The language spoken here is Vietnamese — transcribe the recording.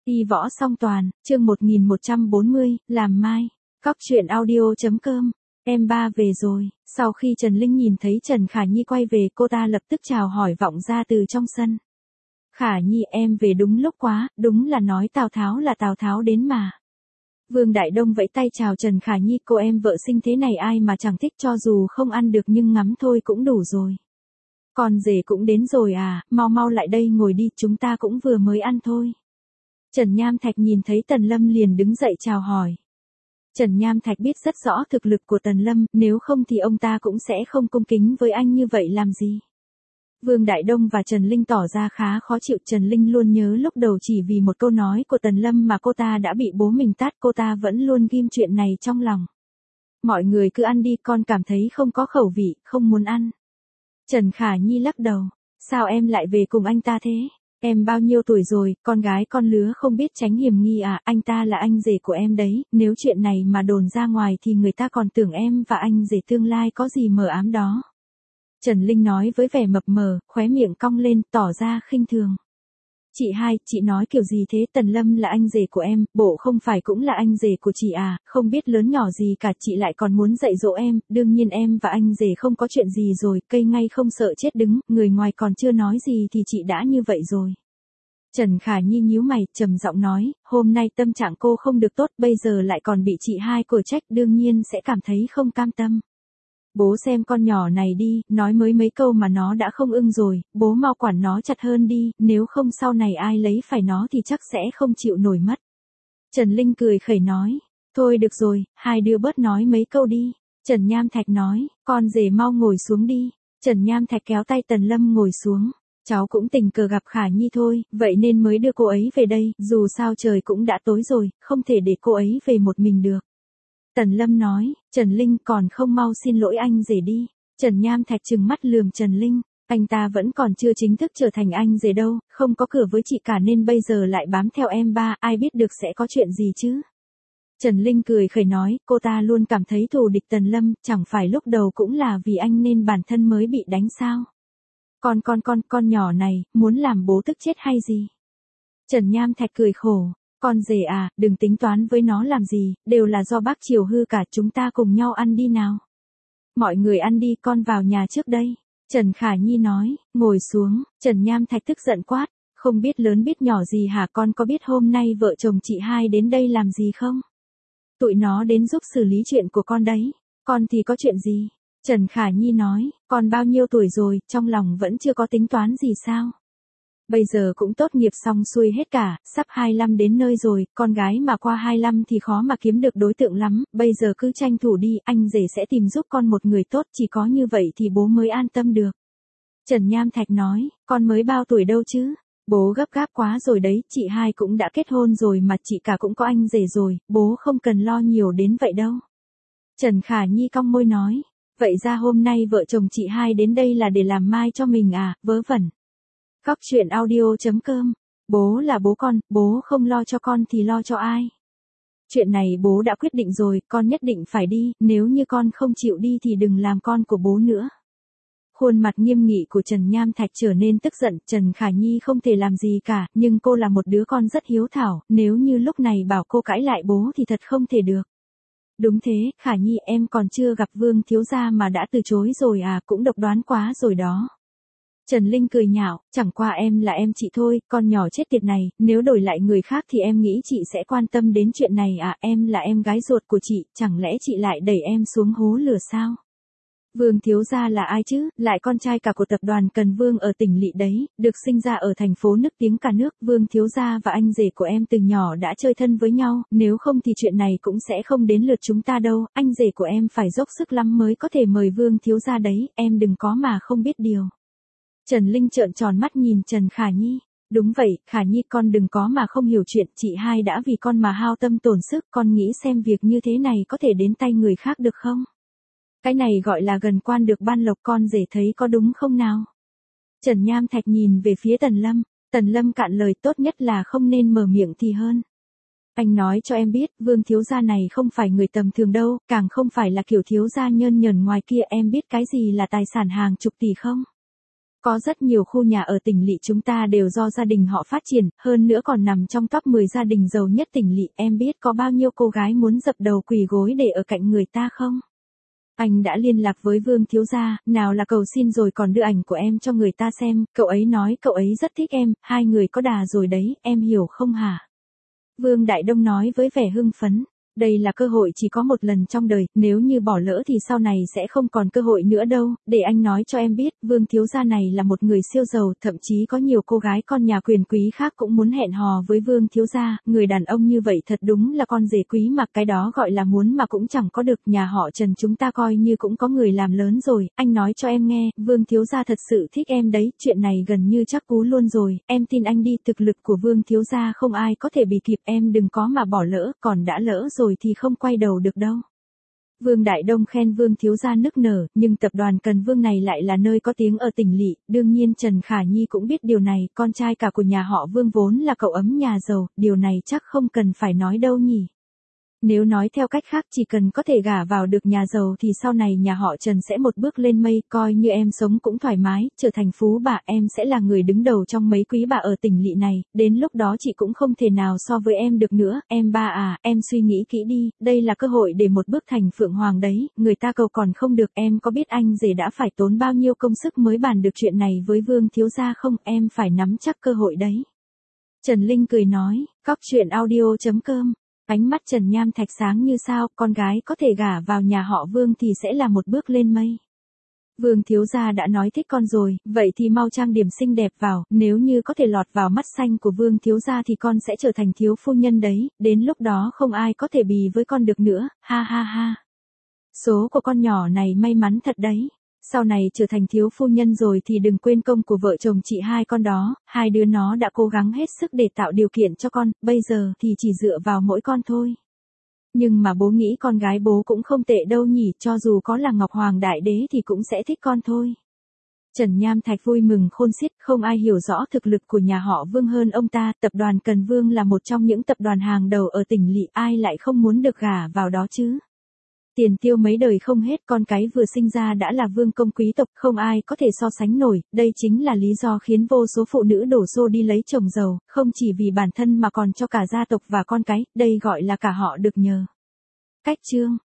Đi võ song toàn, chương 1140, làm mai. Cóc truyện audio.com. Em ba về rồi. Sau khi Trần Linh nhìn thấy Trần Khả Nhi quay về, cô ta lập tức chào hỏi vọng ra từ trong sân. Khả Nhi, em về đúng lúc quá, đúng là nói Tào Tháo là Tào Tháo đến mà. Vương Đại Đông vẫy tay chào Trần Khả Nhi, cô em vợ xinh thế này ai mà chẳng thích, cho dù không ăn được nhưng ngắm thôi cũng đủ rồi. Con rể cũng đến rồi à, mau mau lại đây ngồi đi, chúng ta cũng vừa mới ăn thôi. Trần Nham Thạch nhìn thấy Tần Lâm liền đứng dậy chào hỏi. Trần Nham Thạch biết rất rõ thực lực của Tần Lâm, nếu không thì ông ta cũng sẽ không cung kính với anh như vậy làm gì. Vương Đại Đông và Trần Linh tỏ ra khá khó chịu. Trần Linh luôn nhớ lúc đầu chỉ vì một câu nói của Tần Lâm mà cô ta đã bị bố mình tát, cô ta vẫn luôn ghim chuyện này trong lòng. Mọi người cứ ăn đi, con cảm thấy không có khẩu vị, không muốn ăn. Trần Khả Nhi lắc đầu, sao em lại về cùng anh ta thế? Em bao nhiêu tuổi rồi, con gái con lứa không biết tránh hiểm nghi à, anh ta là anh rể của em đấy, nếu chuyện này mà đồn ra ngoài thì người ta còn tưởng em và anh rể tương lai có gì mờ ám đó. Trần Linh nói với vẻ mập mờ, khóe miệng cong lên, tỏ ra khinh thường. Chị hai, chị nói kiểu gì thế? Tần Lâm là anh rể của em, bộ không phải cũng là anh rể của chị à, không biết lớn nhỏ gì cả, chị lại còn muốn dạy dỗ em, đương nhiên em và anh rể không có chuyện gì rồi, cây ngay không sợ chết đứng, người ngoài còn chưa nói gì thì chị đã như vậy rồi. Trần Khả Nhi nhíu mày, trầm giọng nói, hôm nay tâm trạng cô không được tốt, bây giờ lại còn bị chị hai của trách, đương nhiên sẽ cảm thấy không cam tâm. Bố xem con nhỏ này đi, nói mới mấy câu mà nó đã không ưng rồi, bố mau quản nó chặt hơn đi, nếu không sau này ai lấy phải nó thì chắc sẽ không chịu nổi mất. Trần Linh cười khẩy nói, thôi được rồi, hai đứa bớt nói mấy câu đi. Trần Nham Thạch nói, con rể mau ngồi xuống đi. Trần Nham Thạch kéo tay Tần Lâm ngồi xuống, cháu cũng tình cờ gặp Khả Nhi thôi, vậy nên mới đưa cô ấy về đây, dù sao trời cũng đã tối rồi, không thể để cô ấy về một mình được. Tần Lâm nói, Trần Linh còn không mau xin lỗi anh rể đi. Trần Nham Thạch trừng mắt lườm Trần Linh, anh ta vẫn còn chưa chính thức trở thành anh rể đâu, không có cửa với chị cả nên bây giờ lại bám theo em ba, ai biết được sẽ có chuyện gì chứ. Trần Linh cười khẩy nói, cô ta luôn cảm thấy thù địch Tần Lâm, chẳng phải lúc đầu cũng là vì anh nên bản thân mới bị đánh sao. Con nhỏ này, muốn làm bố tức chết hay gì? Trần Nham Thạch cười khổ. Con rể à, đừng tính toán với nó làm gì, đều là do bác chiều hư cả, chúng ta cùng nhau ăn đi nào. Mọi người ăn đi, con vào nhà trước đây. Trần Khả Nhi nói, ngồi xuống. Trần Nham Thạch tức giận quát, không biết lớn biết nhỏ gì hả, con có biết hôm nay vợ chồng chị hai đến đây làm gì không? Tụi nó đến giúp xử lý chuyện của con đấy, con thì có chuyện gì? Trần Khả Nhi nói, con bao nhiêu tuổi rồi, trong lòng vẫn chưa có tính toán gì sao? Bây giờ cũng tốt nghiệp xong xuôi hết cả, sắp 25 đến nơi rồi, con gái mà qua 25 thì khó mà kiếm được đối tượng lắm, bây giờ cứ tranh thủ đi, anh rể sẽ tìm giúp con một người tốt, chỉ có như vậy thì bố mới an tâm được. Trần Nham Thạch nói, con mới bao tuổi đâu chứ, bố gấp gáp quá rồi đấy, chị hai cũng đã kết hôn rồi mà chị cả cũng có anh rể rồi, bố không cần lo nhiều đến vậy đâu. Trần Khả Nhi cong môi nói, vậy ra hôm nay vợ chồng chị hai đến đây là để làm mai cho mình à, vớ vẩn. Cóc truyện audio.com. Bố là bố con, bố không lo cho con thì lo cho ai? Chuyện này bố đã quyết định rồi, con nhất định phải đi, nếu như con không chịu đi thì đừng làm con của bố nữa. Khuôn mặt nghiêm nghị của Trần Nham Thạch trở nên tức giận, Trần Khả Nhi không thể làm gì cả, nhưng cô là một đứa con rất hiếu thảo, nếu như lúc này bảo cô cãi lại bố thì thật không thể được. Đúng thế, Khả Nhi em còn chưa gặp Vương thiếu gia mà đã từ chối rồi à, cũng độc đoán quá rồi đó. Trần Linh cười nhạo, chẳng qua em là em chị thôi, con nhỏ chết tiệt này, nếu đổi lại người khác thì em nghĩ chị sẽ quan tâm đến chuyện này à, em là em gái ruột của chị, chẳng lẽ chị lại đẩy em xuống hố lửa sao? Vương thiếu gia là ai chứ, lại con trai cả của tập đoàn Cần Vương ở tỉnh Lỵ đấy, được sinh ra ở thành phố nức tiếng cả nước, Vương thiếu gia và anh rể của em từ nhỏ đã chơi thân với nhau, nếu không thì chuyện này cũng sẽ không đến lượt chúng ta đâu, anh rể của em phải dốc sức lắm mới có thể mời Vương thiếu gia đấy, em đừng có mà không biết điều. Trần Linh trợn tròn mắt nhìn Trần Khả Nhi. Đúng vậy, Khả Nhi con đừng có mà không hiểu chuyện, chị hai đã vì con mà hao tâm tổn sức, con nghĩ xem việc như thế này có thể đến tay người khác được không? Cái này gọi là gần quan được ban lộc, con rể thấy có đúng không nào? Trần Nham Thạch nhìn về phía Tần Lâm cạn lời, tốt nhất là không nên mở miệng thì hơn. Anh nói cho em biết, Vương thiếu gia này không phải người tầm thường đâu, càng không phải là kiểu thiếu gia nhơn nhởn ngoài kia, em biết cái gì là tài sản hàng chục tỷ không? Có rất nhiều khu nhà ở tỉnh lỵ chúng ta đều do gia đình họ phát triển, hơn nữa còn nằm trong top 10 gia đình giàu nhất tỉnh lỵ. Em biết có bao nhiêu cô gái muốn dập đầu quỳ gối để ở cạnh người ta không? Anh đã liên lạc với Vương thiếu gia, nào là cầu xin rồi còn đưa ảnh của em cho người ta xem, cậu ấy nói cậu ấy rất thích em, hai người có đà rồi đấy, em hiểu không hả? Vương Đại Đông nói với vẻ hưng phấn. Đây là cơ hội chỉ có một lần trong đời, nếu như bỏ lỡ thì sau này sẽ không còn cơ hội nữa đâu, để anh nói cho em biết, Vương thiếu gia này là một người siêu giàu, thậm chí có nhiều cô gái con nhà quyền quý khác cũng muốn hẹn hò với Vương thiếu gia, người đàn ông như vậy thật đúng là con rể quý mà, cái đó gọi là muốn mà cũng chẳng có được, nhà họ Trần chúng ta coi như cũng có người làm lớn rồi, anh nói cho em nghe, Vương thiếu gia thật sự thích em đấy, chuyện này gần như chắc cú luôn rồi, em tin anh đi, thực lực của Vương thiếu gia không ai có thể bị kịp, em đừng có mà bỏ lỡ, còn đã lỡ rồi thì không quay đầu được đâu. Vương Đại Đông khen Vương thiếu gia nức nở, nhưng tập đoàn Cần Vương này lại là nơi có tiếng ở tỉnh lỵ, đương nhiên Trần Khả Nhi cũng biết điều này, con trai cả của nhà họ Vương vốn là cậu ấm nhà giàu, điều này chắc không cần phải nói đâu nhỉ. Nếu nói theo cách khác chỉ cần có thể gả vào được nhà giàu thì sau này nhà họ Trần sẽ một bước lên mây, coi như em sống cũng thoải mái, trở thành phú bà, em sẽ là người đứng đầu trong mấy quý bà ở tỉnh lỵ này, đến lúc đó chị cũng không thể nào so với em được nữa, em ba à, em suy nghĩ kỹ đi, đây là cơ hội để một bước thành phượng hoàng đấy, người ta cầu còn không được, em có biết anh rể đã phải tốn bao nhiêu công sức mới bàn được chuyện này với Vương thiếu gia không, em phải nắm chắc cơ hội đấy. Trần Linh cười nói, cóc truyện audio.com. Ánh mắt Trần Nham Thạch sáng như sao, con gái có thể gả vào nhà họ Vương thì sẽ là một bước lên mây. Vương thiếu gia đã nói thích con rồi, vậy thì mau trang điểm xinh đẹp vào, nếu như có thể lọt vào mắt xanh của Vương thiếu gia thì con sẽ trở thành thiếu phu nhân đấy, đến lúc đó không ai có thể bì với con được nữa, ha ha ha. Số của con nhỏ này may mắn thật đấy. Sau này trở thành thiếu phu nhân rồi thì đừng quên công của vợ chồng chị hai con đó, hai đứa nó đã cố gắng hết sức để tạo điều kiện cho con, bây giờ thì chỉ dựa vào mỗi con thôi. Nhưng mà bố nghĩ con gái bố cũng không tệ đâu nhỉ, cho dù có là Ngọc Hoàng Đại Đế thì cũng sẽ thích con thôi. Trần Nham Thạch vui mừng khôn xiết, không ai hiểu rõ thực lực của nhà họ Vương hơn ông ta, tập đoàn Cần Vương là một trong những tập đoàn hàng đầu ở tỉnh lỵ, ai lại không muốn được gả vào đó chứ. Tiền tiêu mấy đời không hết, con cái vừa sinh ra đã là vương công quý tộc, không ai có thể so sánh nổi, đây chính là lý do khiến vô số phụ nữ đổ xô đi lấy chồng giàu, không chỉ vì bản thân mà còn cho cả gia tộc và con cái, đây gọi là cả họ được nhờ. Cách chương